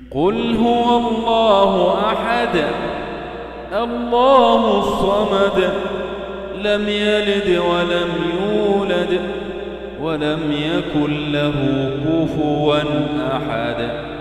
قل هو الله أحد الله الصمد لم يلد ولم يولد ولم يكن له كفوا أحد.